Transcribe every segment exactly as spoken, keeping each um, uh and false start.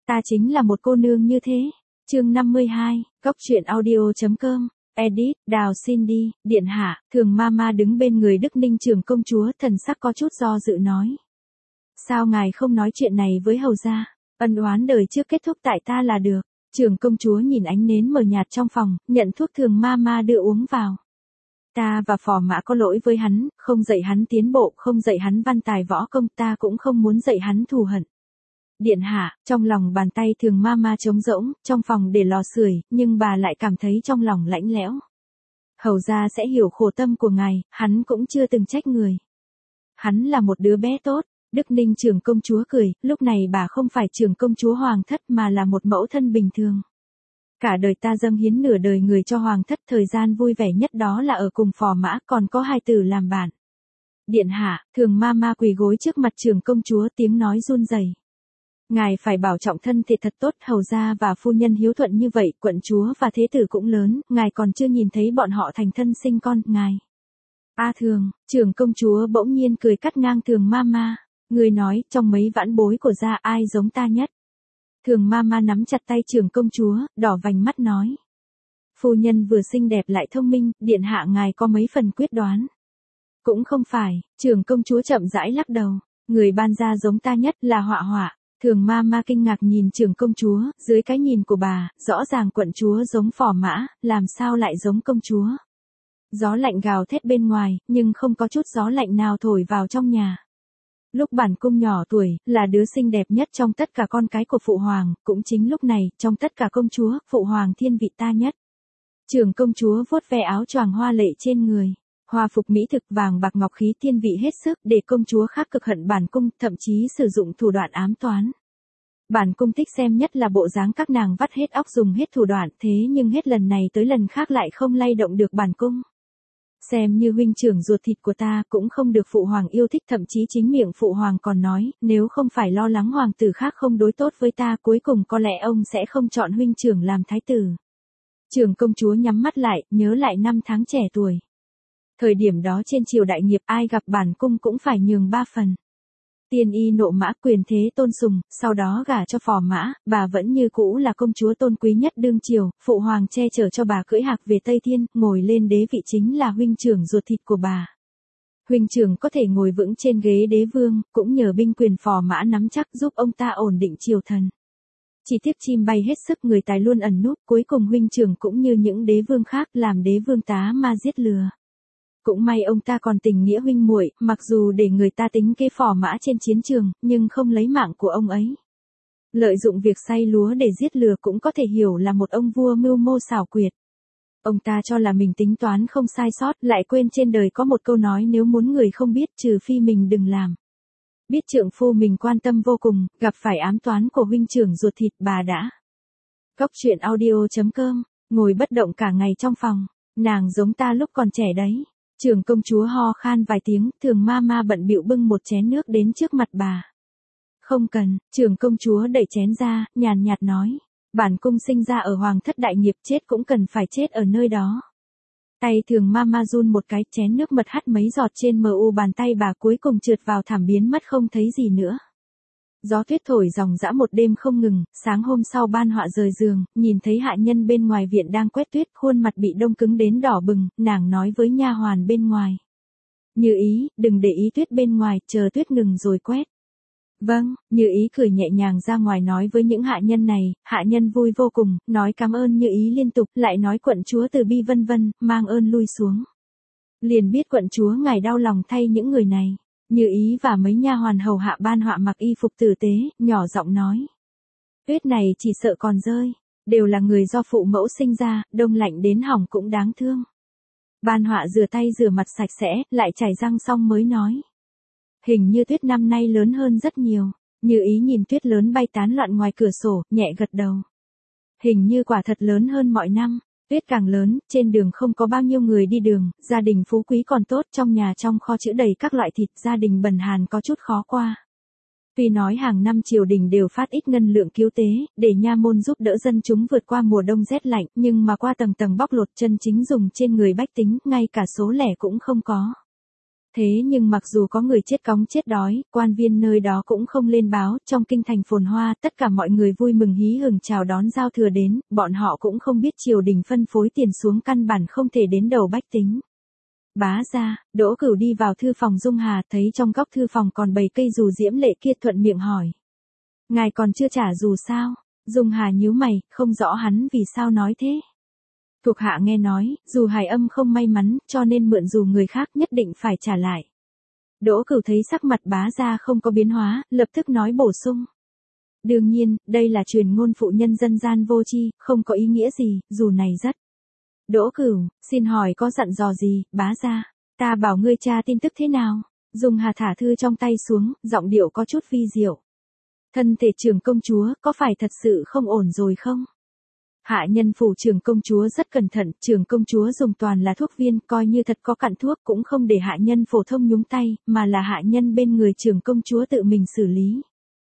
Ta chính là một cô nương như thế. Chương năm mươi hai, Góc truyện audio.com. Edit, Đào Cindy, điện hạ, Thường Mama đứng bên người Đức Ninh trưởng công chúa, thần sắc có chút do dự nói. Sao ngài không nói chuyện này với hầu gia? Ân oán đời trước kết thúc tại ta là được. Trưởng công chúa nhìn ánh nến mờ nhạt trong phòng, nhận thuốc Thường Mama đưa uống vào. Ta và phò mã có lỗi với hắn, không dạy hắn tiến bộ, không dạy hắn văn tài võ công, ta cũng không muốn dạy hắn thù hận. Điện hạ, trong lòng bàn tay Thường Mama trống rỗng, trong phòng để lò sưởi, nhưng bà lại cảm thấy trong lòng lạnh lẽo. Hầu gia sẽ hiểu khổ tâm của ngài, hắn cũng chưa từng trách người. Hắn là một đứa bé tốt. Đức Ninh trưởng công chúa cười, lúc này bà không phải trưởng công chúa hoàng thất mà là một mẫu thân bình thường. Cả đời ta dâng hiến nửa đời người cho hoàng thất, thời gian vui vẻ nhất đó là ở cùng phò mã, còn có hai tử làm bạn. Điện hạ, Thường Mama quỳ gối trước mặt trưởng công chúa, tiếng nói run rẩy. Ngài phải bảo trọng thân thể thật tốt, hầu gia và phu nhân hiếu thuận như vậy, quận chúa và thế tử cũng lớn, ngài còn chưa nhìn thấy bọn họ thành thân sinh con, ngài. A Thường, trưởng công chúa bỗng nhiên cười cắt ngang Thường Mama. Người nói, trong mấy vãn bối của gia ai giống ta nhất? Thường Mama nắm chặt tay trưởng công chúa, đỏ vành mắt nói. Phu nhân vừa xinh đẹp lại thông minh, điện hạ ngài có mấy phần quyết đoán. Cũng không phải, trưởng công chúa chậm rãi lắc đầu. Người ban gia giống ta nhất là Họa Họa. Thường Mama kinh ngạc nhìn trưởng công chúa, dưới cái nhìn của bà, rõ ràng quận chúa giống phò mã, làm sao lại giống công chúa. Gió lạnh gào thét bên ngoài, nhưng không có chút gió lạnh nào thổi vào trong nhà. Lúc bản cung nhỏ tuổi, là đứa xinh đẹp nhất trong tất cả con cái của phụ hoàng, cũng chính lúc này, trong tất cả công chúa, phụ hoàng thiên vị ta nhất. Trưởng công chúa vuốt ve áo choàng hoa lệ trên người. Hoa phục mỹ thực vàng bạc ngọc khí thiên vị hết sức, để công chúa khác cực hận bản cung, thậm chí sử dụng thủ đoạn ám toán. Bản cung thích xem nhất là bộ dáng các nàng vắt hết óc dùng hết thủ đoạn, thế nhưng hết lần này tới lần khác lại không lay động được bản cung. Xem như huynh trưởng ruột thịt của ta, cũng không được phụ hoàng yêu thích, thậm chí chính miệng phụ hoàng còn nói, nếu không phải lo lắng hoàng tử khác không đối tốt với ta, cuối cùng có lẽ ông sẽ không chọn huynh trưởng làm thái tử. Trưởng công chúa nhắm mắt lại, nhớ lại năm tháng trẻ tuổi. Thời điểm đó trên triều đại nghiệp, ai gặp bản cung cũng phải nhường ba phần. Tiên y nộ mã, quyền thế tôn sùng, sau đó gả cho phò mã, bà vẫn như cũ là công chúa tôn quý nhất đương triều, phụ hoàng che chở cho bà cưỡi hạc về Tây Thiên, ngồi lên đế vị chính là huynh trưởng ruột thịt của bà. Huynh trưởng có thể ngồi vững trên ghế đế vương, cũng nhờ binh quyền phò mã nắm chắc giúp ông ta ổn định triều thần. Chỉ tiếc chim bay hết sức, người tài luôn ẩn núp, cuối cùng huynh trưởng cũng như những đế vương khác làm đế vương tá ma giết lừa. Cũng may ông ta còn tình nghĩa huynh muội, mặc dù để người ta tính kế phò mã trên chiến trường, nhưng không lấy mạng của ông ấy. Lợi dụng việc xay lúa để giết lừa cũng có thể hiểu là một ông vua mưu mô xảo quyệt. Ông ta cho là mình tính toán không sai sót, lại quên trên đời có một câu nói nếu muốn người không biết trừ phi mình đừng làm. Biết trượng phu mình quan tâm vô cùng, gặp phải ám toán của huynh trưởng ruột thịt, bà đã. Góc truyện audio.com, ngồi bất động cả ngày trong phòng, nàng giống ta lúc còn trẻ đấy. Trưởng công chúa ho khan vài tiếng, Thường Mama bận bịu bưng một chén nước đến trước mặt bà. Không cần, trưởng công chúa đẩy chén ra, nhàn nhạt nói. Bản cung sinh ra ở hoàng thất đại nghiệp, chết cũng cần phải chết ở nơi đó. Tay Thường Mama run một cái, chén nước mật hắt mấy giọt trên mờ u bàn tay bà, cuối cùng trượt vào thảm biến mất không thấy gì nữa. Gió tuyết thổi ròng rã một đêm không ngừng, sáng hôm sau Ban Họa rời giường, nhìn thấy hạ nhân bên ngoài viện đang quét tuyết, khuôn mặt bị đông cứng đến đỏ bừng, nàng nói với nha hoàn bên ngoài. Như ý, đừng để ý tuyết bên ngoài, chờ tuyết ngừng rồi quét. Vâng, Như ý cười nhẹ nhàng ra ngoài nói với những hạ nhân này, hạ nhân vui vô cùng, nói cảm ơn Như ý liên tục, lại nói quận chúa từ bi vân vân, mang ơn lui xuống. Liền biết quận chúa ngài đau lòng thay những người này. Như ý và mấy nha hoàn hầu hạ Ban Họa mặc y phục tử tế, nhỏ giọng nói. Tuyết này chỉ sợ còn rơi, đều là người do phụ mẫu sinh ra, đông lạnh đến hỏng cũng đáng thương. Ban Họa rửa tay rửa mặt sạch sẽ, lại chải răng xong mới nói. Hình như tuyết năm nay lớn hơn rất nhiều. Như ý nhìn tuyết lớn bay tán loạn ngoài cửa sổ, nhẹ gật đầu. Hình như quả thật lớn hơn mọi năm. Tuyết càng lớn, trên đường không có bao nhiêu người đi đường, gia đình phú quý còn tốt, trong nhà trong kho chứa đầy các loại thịt, gia đình bần hàn có chút khó qua. Tuy nói hàng năm triều đình đều phát ít ngân lượng cứu tế, để nha môn giúp đỡ dân chúng vượt qua mùa đông rét lạnh, nhưng mà qua tầng tầng bóc lột chân chính dùng trên người bách tính, ngay cả số lẻ cũng không có. Thế nhưng mặc dù có người chết cóng chết đói, quan viên nơi đó cũng không lên báo, trong kinh thành phồn hoa, tất cả mọi người vui mừng hí hửng chào đón giao thừa đến, bọn họ cũng không biết triều đình phân phối tiền xuống căn bản không thể đến đầu bách tính. Bá gia, Đỗ Cửu đi vào thư phòng Dung Hà, thấy trong góc thư phòng còn bày cây dù diễm lệ kia, thuận miệng hỏi. Ngài còn chưa trả dù sao? Dung Hà nhíu mày, không rõ hắn vì sao nói thế. Thuộc hạ nghe nói, dù hài âm không may mắn, cho nên mượn dù người khác nhất định phải trả lại. Đỗ Cửu thấy sắc mặt bá gia không có biến hóa, lập tức nói bổ sung. Đương nhiên, đây là truyền ngôn phụ nhân dân gian vô tri, không có ý nghĩa gì, dù này rất. Đỗ Cửu, xin hỏi có dặn dò gì, bá gia? Ta bảo ngươi tra tin tức thế nào? Dung Hà thả thư trong tay xuống, giọng điệu có chút vi diệu. Thân thể trưởng công chúa, có phải thật sự không ổn rồi không? Hạ nhân phủ trưởng công chúa rất cẩn thận, trưởng công chúa dùng toàn là thuốc viên, coi như thật có cặn thuốc cũng không để hạ nhân phổ thông nhúng tay, mà là hạ nhân bên người trưởng công chúa tự mình xử lý.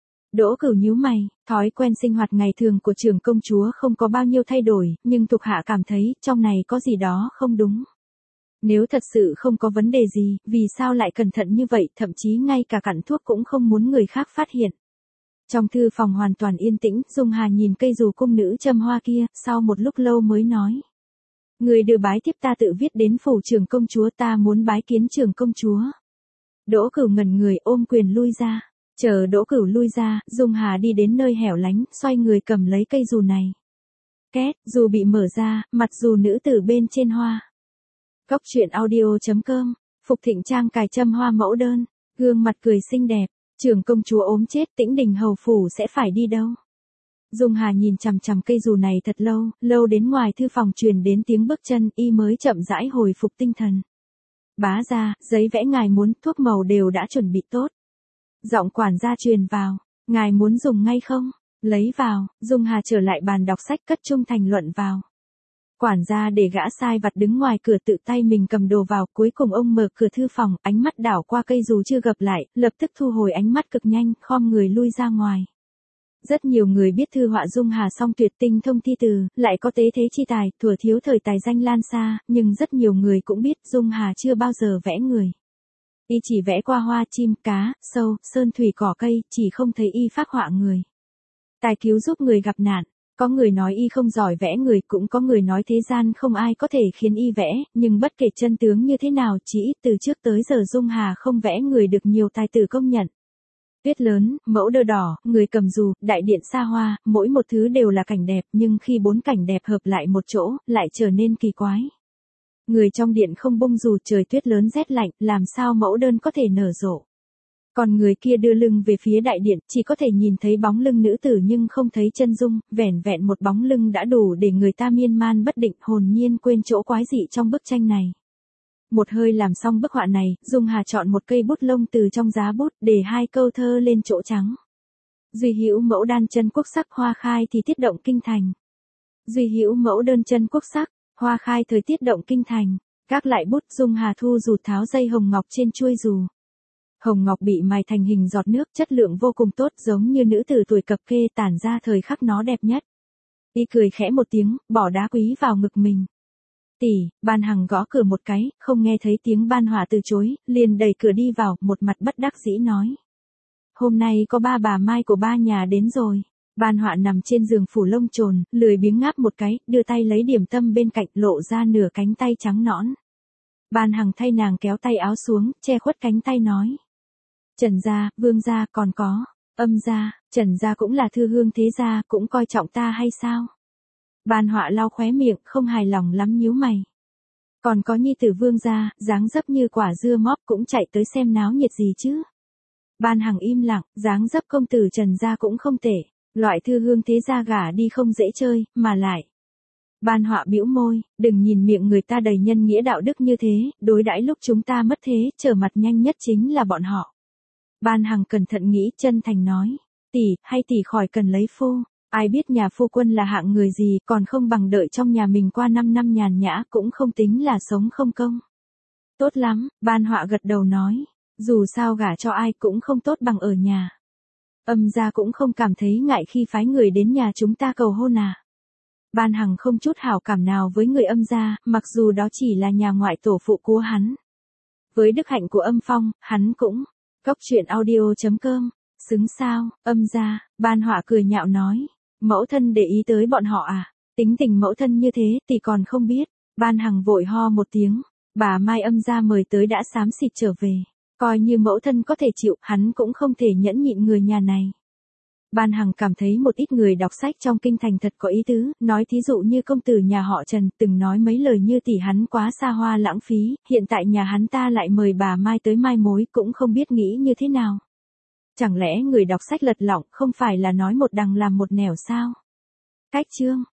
Đỗ Cửu nhíu mày, thói quen sinh hoạt ngày thường của trưởng công chúa không có bao nhiêu thay đổi, nhưng thuộc hạ cảm thấy trong này có gì đó không đúng. Nếu thật sự không có vấn đề gì, vì sao lại cẩn thận như vậy, thậm chí ngay cả cặn thuốc cũng không muốn người khác phát hiện. Trong thư phòng hoàn toàn yên tĩnh, Dung Hà nhìn cây dù cung nữ châm hoa kia, sau một lúc lâu mới nói. Người đưa bái tiếp ta tự viết đến phủ trưởng công chúa, ta muốn bái kiến trưởng công chúa. Đỗ Cửu ngẩn người ôm quyền lui ra. Chờ Đỗ Cửu lui ra, Dung Hà đi đến nơi hẻo lánh, xoay người cầm lấy cây dù này. Két, dù bị mở ra, mặt dù nữ tử bên trên hoa. Cóc truyện audio chấm com, Phục Thịnh Trang cài châm hoa mẫu đơn, gương mặt cười xinh đẹp. Trưởng công chúa ốm chết, Tĩnh Đình hầu phủ sẽ phải đi đâu? Dung Hà nhìn chằm chằm cây dù này thật lâu, lâu đến ngoài thư phòng truyền đến tiếng bước chân, y mới chậm rãi hồi phục tinh thần. Bá gia, giấy vẽ ngài muốn, thuốc màu đều đã chuẩn bị tốt. Giọng quản gia truyền vào, ngài muốn dùng ngay không? Lấy vào, Dung Hà trở lại bàn đọc sách cất trung thành luận vào. Quản gia để gã sai vặt đứng ngoài cửa tự tay mình cầm đồ vào, cuối cùng ông mở cửa thư phòng, ánh mắt đảo qua cây dù chưa gập lại, lập tức thu hồi ánh mắt cực nhanh, khom người lui ra ngoài. Rất nhiều người biết thư họa Dung Hà song tuyệt tinh thông thi từ, lại có tế thế chi tài, thuở thiếu thời tài danh lan xa, nhưng rất nhiều người cũng biết Dung Hà chưa bao giờ vẽ người. Y chỉ vẽ qua hoa chim, cá, sâu, sơn thủy cỏ cây, chỉ không thấy y phác họa người. Tài cứu giúp người gặp nạn. Có người nói y không giỏi vẽ người, cũng có người nói thế gian không ai có thể khiến y vẽ, nhưng bất kể chân tướng như thế nào, chỉ ít từ trước tới giờ Dung Hà không vẽ người được nhiều tài tử công nhận. Tuyết lớn, mẫu đơ đỏ, người cầm dù, đại điện xa hoa, mỗi một thứ đều là cảnh đẹp, nhưng khi bốn cảnh đẹp hợp lại một chỗ, lại trở nên kỳ quái. Người trong điện không bung dù, trời tuyết lớn rét lạnh, làm sao mẫu đơn có thể nở rộ. Còn người kia đưa lưng về phía đại điện, chỉ có thể nhìn thấy bóng lưng nữ tử nhưng không thấy chân dung, vẻn vẹn một bóng lưng đã đủ để người ta miên man bất định, hồn nhiên quên chỗ quái dị trong bức tranh này. Một hơi làm xong bức họa này, Dung Hà chọn một cây bút lông từ trong giá bút, để hai câu thơ lên chỗ trắng. Duy hữu mẫu đan chân quốc sắc, hoa khai thì tiết động kinh thành. Duy hữu mẫu đơn chân quốc sắc, hoa khai thời tiết động kinh thành. Gác lại bút, Dung Hà thu dù tháo dây hồng ngọc trên chuôi dù. Hồng ngọc bị mài thành hình giọt nước, chất lượng vô cùng tốt, giống như nữ tử tuổi cập kê, tản ra thời khắc nó đẹp nhất. Y cười khẽ một tiếng, bỏ đá quý vào ngực mình. Tỷ, Ban Hằng gõ cửa một cái, không nghe thấy tiếng Ban Hỏa từ chối, liền đẩy cửa đi vào, một mặt bất đắc dĩ nói. Hôm nay có ba bà Mai của ba nhà đến rồi. Ban Họa nằm trên giường phủ lông trồn, lười biếng ngáp một cái, đưa tay lấy điểm tâm bên cạnh, lộ ra nửa cánh tay trắng nõn. Ban Hằng thay nàng kéo tay áo xuống, che khuất cánh tay nói. Trần gia, Vương gia, còn có, Âm gia, Trần gia cũng là thư hương thế gia, cũng coi trọng ta hay sao? Ban Họa lau khóe miệng, không hài lòng lắm nhíu mày. Còn có nhi tử Vương gia, dáng dấp như quả dưa móp cũng chạy tới xem náo nhiệt gì chứ? Ban Hằng im lặng, dáng dấp công tử Trần gia cũng không tệ, loại thư hương thế gia gả đi không dễ chơi, mà lại. Ban Họa bĩu môi, đừng nhìn miệng người ta đầy nhân nghĩa đạo đức như thế, đối đãi lúc chúng ta mất thế, trở mặt nhanh nhất chính là bọn họ. Ban Hằng cẩn thận nghĩ, chân thành nói, tỷ, hay tỷ khỏi cần lấy phu, ai biết nhà phu quân là hạng người gì, còn không bằng đợi trong nhà mình qua năm năm nhàn nhã, cũng không tính là sống không công. Tốt lắm, Ban Họa gật đầu nói, dù sao gả cho ai cũng không tốt bằng ở nhà. Âm gia cũng không cảm thấy ngại khi phái người đến nhà chúng ta cầu hôn à. Ban Hằng không chút hảo cảm nào với người Âm gia, mặc dù đó chỉ là nhà ngoại tổ phụ của hắn. Với đức hạnh của âm phong, hắn cũng. Cốc truyện audio.com. Xứng sao, âm gia, Ban Họa cười nhạo nói. Mẫu thân để ý tới bọn họ à? Tính tình mẫu thân như thế thì còn không biết. Ban Hằng vội ho một tiếng. Bà Mai âm gia mời tới đã xám xịt trở về. Coi như mẫu thân có thể chịu, hắn cũng không thể nhẫn nhịn người nhà này. Ban Hằng cảm thấy một ít người đọc sách trong kinh thành thật có ý tứ, nói thí dụ như công tử nhà họ Trần từng nói mấy lời như tỷ hắn quá xa hoa lãng phí, hiện tại nhà hắn ta lại mời bà Mai tới mai mối cũng không biết nghĩ như thế nào. Chẳng lẽ người đọc sách lật lọng không phải là nói một đằng làm một nẻo sao? Cách chương